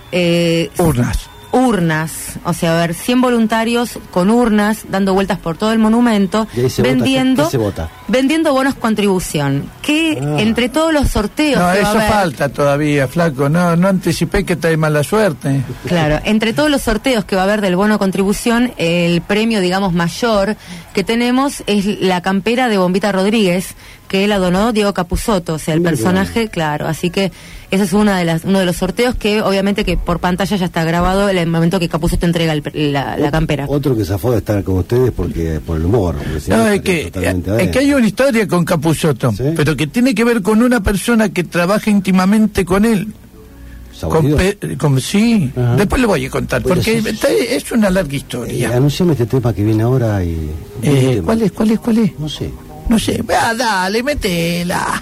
urnas, o sea, va a haber 100 voluntarios con urnas dando vueltas por todo el monumento vendiendo bonos contribución, que entre todos los sorteos que eso va a haber, falta todavía, flaco, no anticipé que trae mala suerte. Claro, entre todos los sorteos que va a haber del bono contribución, el premio, digamos, mayor que tenemos es la campera de Bombita Rodríguez, que la donó Diego Capusotto, o sea, el personaje, claro, así que ese es uno de los sorteos que obviamente que por pantalla ya está grabado el momento que Capusotto entrega la campera. Otro que zafó de estar con ustedes por el humor. Es que hay una historia con Capusotto, ¿sí? Pero que tiene que ver con una persona que trabaja íntimamente con él. Sí, después le voy a contar, pues porque es una larga historia. Anunciame este tema que viene ahora y... ¿Cuál es? No sé, dale, métela.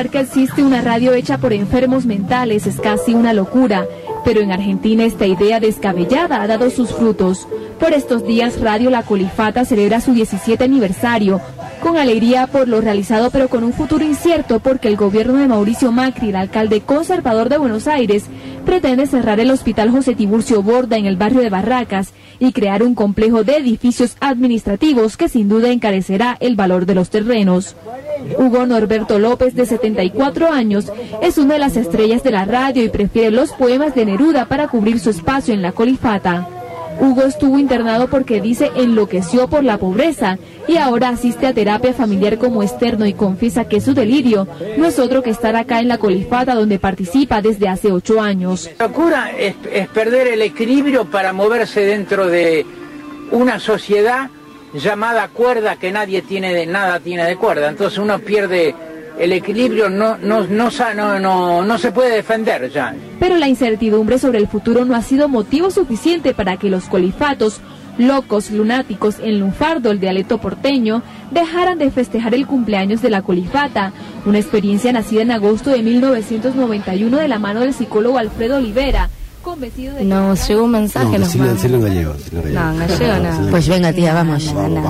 Pensar que existe una radio hecha por enfermos mentales es casi una locura, pero en Argentina esta idea descabellada ha dado sus frutos. Por estos días Radio La Colifata celebra su 17 aniversario, con alegría por lo realizado pero con un futuro incierto porque el gobierno de Mauricio Macri, el alcalde conservador de Buenos Aires, pretende cerrar el Hospital José Tiburcio Borda en el barrio de Barracas y crear un complejo de edificios administrativos que sin duda encarecerá el valor de los terrenos. Hugo Norberto López, de 74 años, es una de las estrellas de la radio y prefiere los poemas de Neruda para cubrir su espacio en La Colifata. Hugo estuvo internado porque dice enloqueció por la pobreza y ahora asiste a terapia familiar como externo y confiesa que su delirio no es otro que estar acá en La Colifata, donde participa desde hace 8 años. La locura es perder el equilibrio para moverse dentro de una sociedad llamada cuerda que nada tiene de cuerda. Entonces uno pierde el equilibrio, no se puede defender ya. Pero la incertidumbre sobre el futuro no ha sido motivo suficiente para que los colifatos, locos, lunáticos en lunfardo, el dialecto porteño, dejaran de festejar el cumpleaños de La Colifata, una experiencia nacida en agosto de 1991 de la mano del psicólogo Alfredo Olivera, convencido de... Nos llegó un mensaje. No, decirlo en gallego. No, en gallego no. Pues venga, tía, vamos.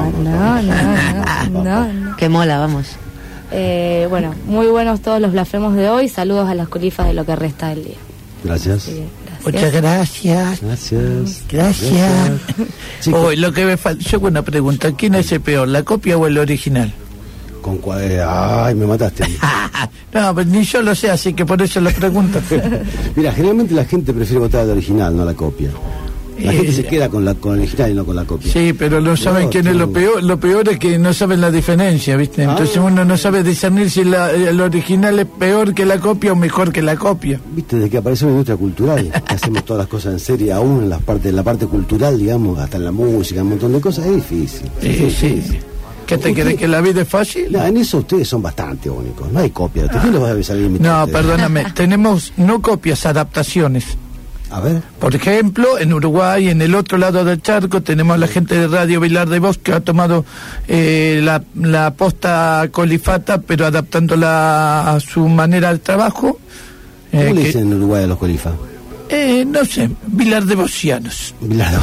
No. Qué mola, vamos. Bueno, muy buenos todos los blasfemos de hoy. Saludos a las colifas de lo que resta del día. Gracias. Sí, muchas gracias. Gracias. Hoy lo que me falta, yo hago una pregunta, ¿quién es el peor, la copia o el original? Ay, me mataste. No, pues ni yo lo sé, así que por eso lo pregunto. Mira, generalmente la gente prefiere votar al original, no a la copia. La gente se queda con el original y no con la copia. Sí, pero no saben quién es lo peor. Lo peor es que no saben la diferencia, ¿viste? Entonces uno no sabe discernir si el original es peor que la copia o mejor que la copia. Viste, desde que apareció la industria cultural, que hacemos todas las cosas en serie, aún en la parte cultural, digamos, hasta en la música, un montón de cosas, es difícil. Sí. ¿Qué te crees, que la vida es fácil? No, en eso ustedes son bastante únicos, no hay copias. ¿Quién los va a salir? No, perdóname, tenemos no copias, adaptaciones. A ver. Por ejemplo, en Uruguay, en el otro lado del charco, tenemos a la gente de Radio Vilar de Vos que ha tomado la posta colifata, pero adaptándola a su manera de trabajo. ¿Cómo le dicen en Uruguay a los colifas? No sé, Vilar de Vosianos.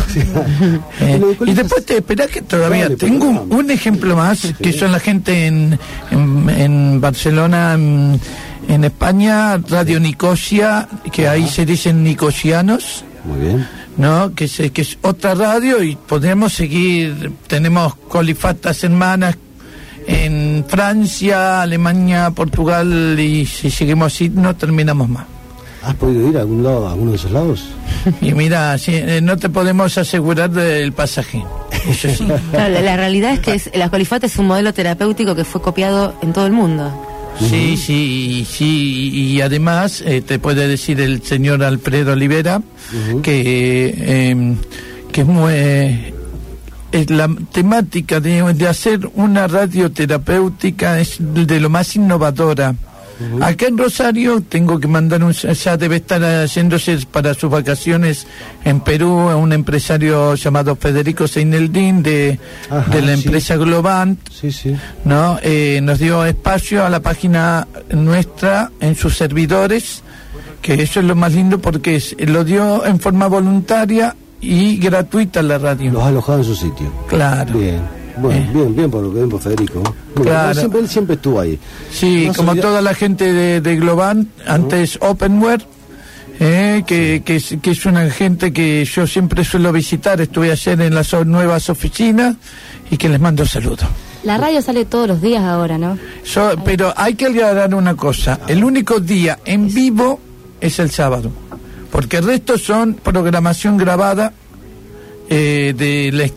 Y después te esperás que todavía tengo un ejemplo más, que son la gente en Barcelona, en España, Radio Nicosia, que ahí se dicen nicosianos. Muy bien. ¿No? Que es otra radio y podemos seguir. Tenemos colifatas hermanas en Francia, Alemania, Portugal, y si seguimos así no terminamos más. ¿Has podido ir a algún lado, a alguno de esos lados? Y mira, no te podemos asegurar del pasaje. Eso sí. Claro, la realidad es que la colifata es un modelo terapéutico que fue copiado en todo el mundo. Sí, y además te puede decir el señor Alfredo Olivera que es muy... la temática de hacer una radio terapéutica es de lo más innovadora. Acá en Rosario tengo que mandar ya debe estar haciéndose para sus vacaciones en Perú a un empresario llamado Federico Seineldín de la empresa Globant, ¿no? Nos dio espacio a la página nuestra en sus servidores, que eso es lo más lindo porque lo dio en forma voluntaria y gratuita la radio. Los ha alojado en su sitio. Claro. Bien. Bueno, bien por lo que ven por Federico. Claro. Él siempre estuvo ahí. Sí, no, como toda la gente de Globant, antes Openware, que es una gente que yo siempre suelo visitar. Estuve ayer en las nuevas oficinas y que les mando saludos. La radio sale todos los días ahora, ¿no? Pero hay que aclarar una cosa. El único día en vivo es el sábado, porque el resto son programación grabada de la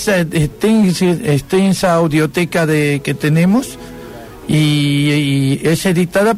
extensa audioteca que tenemos y es editada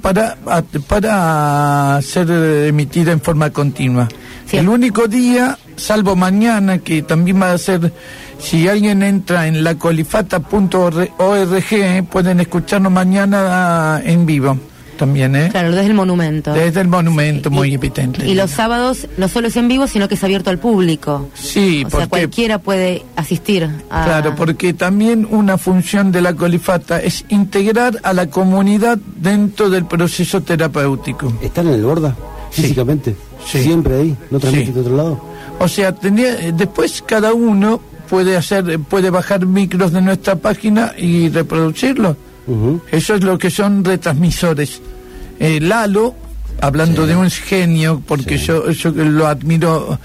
para ser emitida en forma continua. Sí. El único día, salvo mañana, que también va a ser, si alguien entra en lacolifata.org, pueden escucharnos mañana en vivo. también, ¿eh? Claro, desde el monumento. Desde el monumento, muy evidente. Y los sábados no solo es en vivo, sino que es abierto al público. Sí, o sea, cualquiera puede asistir a... Claro, porque también una función de la colifata es integrar a la comunidad dentro del proceso terapéutico. ¿Están en el Borda? Físicamente. Sí. Siempre ahí, no transmite de otro lado. O sea, después cada uno puede bajar micros de nuestra página y reproducirlo. Eso es lo que son retransmisores. Lalo, hablando de un genio, porque yo lo admiro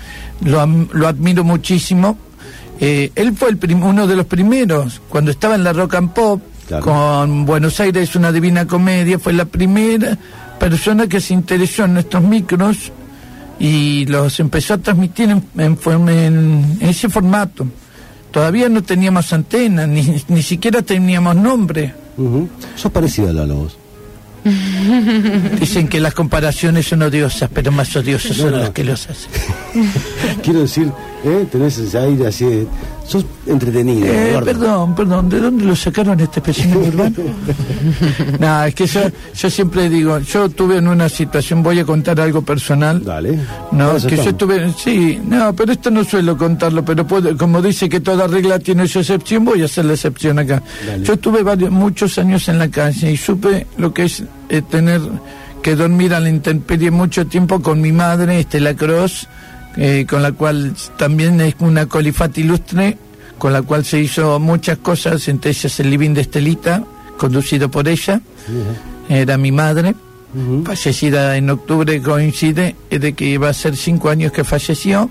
muchísimo. Él fue uno de los primeros cuando estaba en la Rock and Pop. Claro. Con Buenos Aires, una divina comedia, fue la primera persona que se interesó en nuestros micros y los empezó a transmitir en ese formato. Todavía no teníamos antena, ni siquiera teníamos nombre. Sos parecido a Lalo vos. Dicen que las comparaciones son odiosas, pero más odiosas son las que los hacen. Quiero decir, tenés ese aire así, sos entretenido. Perdón, ¿de dónde lo sacaron este espécimen urbano? No, es que yo siempre digo, yo tuve en una situación, voy a contar algo personal. Dale. No, que yo tuve, pero esto no suelo contarlo, pero como dice que toda regla tiene su excepción, voy a hacer la excepción acá. Dale. Yo tuve muchos años en la calle y supe lo que es tener que dormir a la intemperie mucho tiempo con mi madre, Estela Cross, con la cual también es una colifata ilustre, con la cual se hizo muchas cosas, entre ellas el living de Estelita, conducido por ella. Era mi madre, fallecida en octubre, coincide de que iba a ser 5 años que falleció.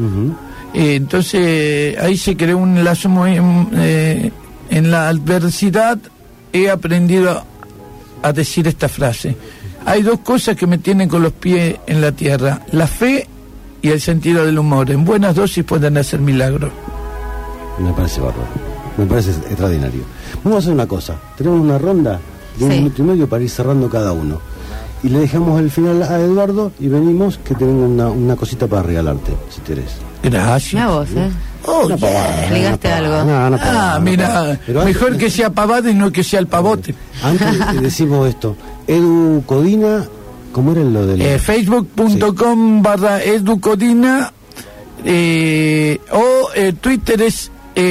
Entonces ahí se creó un lazo muy... en la adversidad he aprendido a decir esta frase: hay dos cosas que me tienen con los pies en la tierra, la fe y el sentido del humor. En buenas dosis pueden hacer milagros. Me parece bárbaro, me parece extraordinario. Vamos a hacer una cosa, tenemos una ronda de 1 minuto y medio para ir cerrando cada uno, y le dejamos el final a Eduardo y venimos, que tengo una cosita para regalarte, si querés. Gracias. Mira vos, ligaste algo. Mira, mejor que sea pavada y no que sea el pavote. Antes decimos esto, Edu Codina, ¿cómo era lo de Facebook.com/EduCodina o Twitter es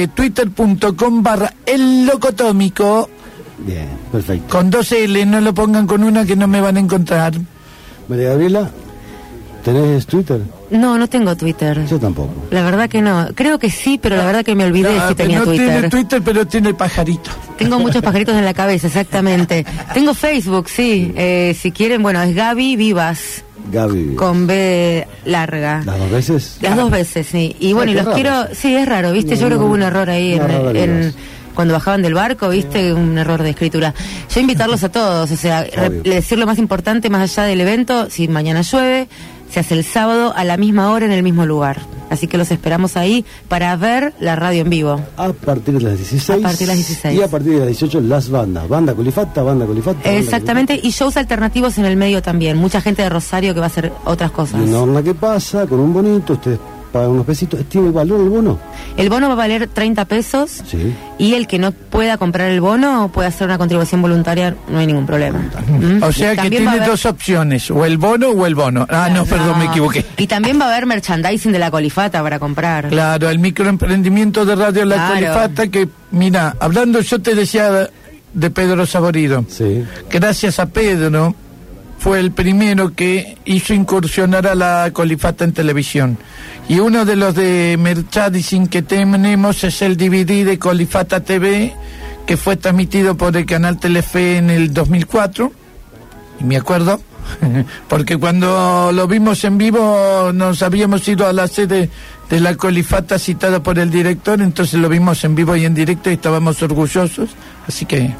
twitter.com/ellocotómico. Bien, perfecto. Con 2 L, no lo pongan con una que no me van a encontrar. María Gabriela, ¿tenés Twitter? No tengo Twitter. Yo tampoco. La verdad que no. Creo que sí, pero la verdad que me olvidé si tenía Twitter. No tiene Twitter, pero tiene pajarito. Tengo muchos pajaritos en la cabeza, exactamente. Tengo Facebook, sí. Si quieren, bueno, es Gaby Vivas. Gaby. Con B larga. ¿Las 2 veces? Las 2 veces, sí. Y bueno, y los quiero... Sí, es raro, ¿viste? Yo creo que hubo un error ahí cuando bajaban del barco, ¿viste? Un error de escritura. Yo invitarlos a todos, o sea, decir lo más importante, más allá del evento, si mañana llueve, se hace el sábado a la misma hora en el mismo lugar. Así que los esperamos ahí para ver la radio en vivo. A partir de las 16. A partir de las 16. Y a partir de las 18 las bandas. Banda Colifata. Exactamente, y shows alternativos en el medio también. Mucha gente de Rosario que va a hacer otras cosas. Y una horna que pasa, con un bonito, ustedes pagan unos pesitos. ¿Tiene valor el bono? El bono va a valer 30 pesos. Sí. Y el que no pueda comprar el bono puede hacer una contribución voluntaria, no hay ningún problema. O sea que tiene 2 opciones, o el bono o el bono. Perdón, me equivoqué. Y también va a haber merchandising de la Colifata para comprar. Claro, el microemprendimiento de Radio La Colifata, que, mira, hablando, yo te decía de Pedro Saborido. Sí. Gracias a Pedro, fue el primero que hizo incursionar a la Colifata en televisión. Y uno de los de merchandising que tenemos es el DVD de Colifata TV, que fue transmitido por el canal Telefe en el 2004. Y me acuerdo, porque cuando lo vimos en vivo nos habíamos ido a la sede de la Colifata citada por el director, entonces lo vimos en vivo y en directo y estábamos orgullosos. Así que...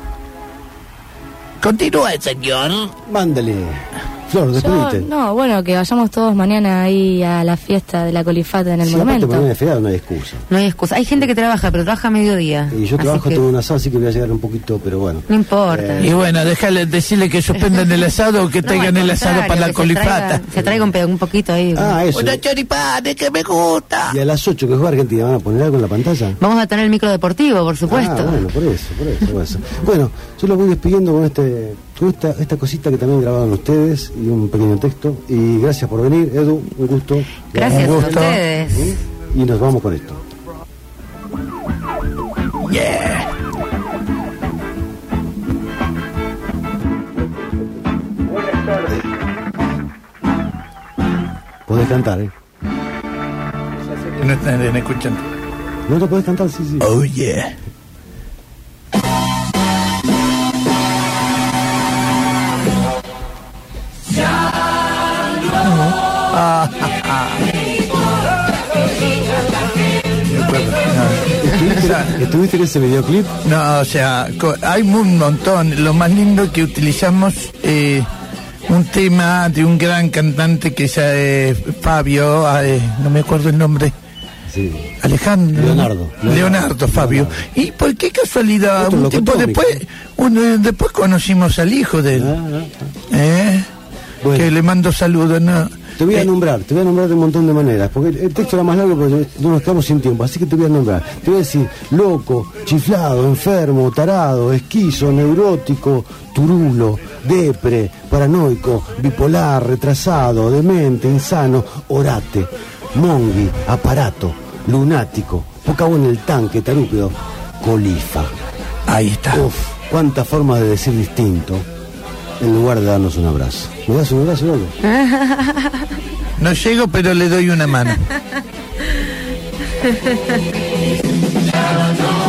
continúa, señor. Mándale. Flor, despedite. Bueno, que vayamos todos mañana ahí a la fiesta de la Colifata en el monumento. Aparte, mañana es feriado, no hay excusa. No hay excusa. Hay gente que trabaja, pero trabaja a mediodía. Y yo trabajo todo un asado, así que voy a llegar un poquito, pero bueno. No importa. Y bueno, decirle que suspendan el asado o que traigan el asado para la Colifata. Se traiga un poquito ahí. Eso. Una choripane que me gusta. Y a las 8 que juega Argentina, ¿van a poner algo en la pantalla? Vamos a tener el micro deportivo, por supuesto. Bueno, por eso. Bueno, yo lo voy despidiendo con este con esta cosita que también grabaron ustedes y un pequeño texto. Y gracias por venir, Edu, un gusto. Gracias un a gusto. ustedes. Y nos vamos con esto. Yeah. Buenas tardes. Podés cantar, No están escuchando. No lo podés cantar, sí. Oh, yeah. ¿Estuviste en ese videoclip? No, o sea, hay un montón. Lo más lindo que utilizamos un tema de un gran cantante que es Fabio, no me acuerdo el nombre. Sí. Alejandro. Leonardo, Fabio. ¿Y por qué casualidad? Un tiempo después conocimos al hijo de él. Bueno. Que le mando saludos, ¿no? Te voy a nombrar de un montón de maneras, porque el texto era más largo, pero no nos quedamos sin tiempo, así que te voy a nombrar. Te voy a decir loco, chiflado, enfermo, tarado, esquizo, neurótico, turulo, depre, paranoico, bipolar, retrasado, demente, insano, orate, mongui, aparato, lunático, poca agua en el tanque, tarúpido, colifa. Ahí está. Uf, cuántas formas de decir distinto en lugar de darnos un abrazo. ¿Me das un abrazo, loco? No llego, pero le doy una mano.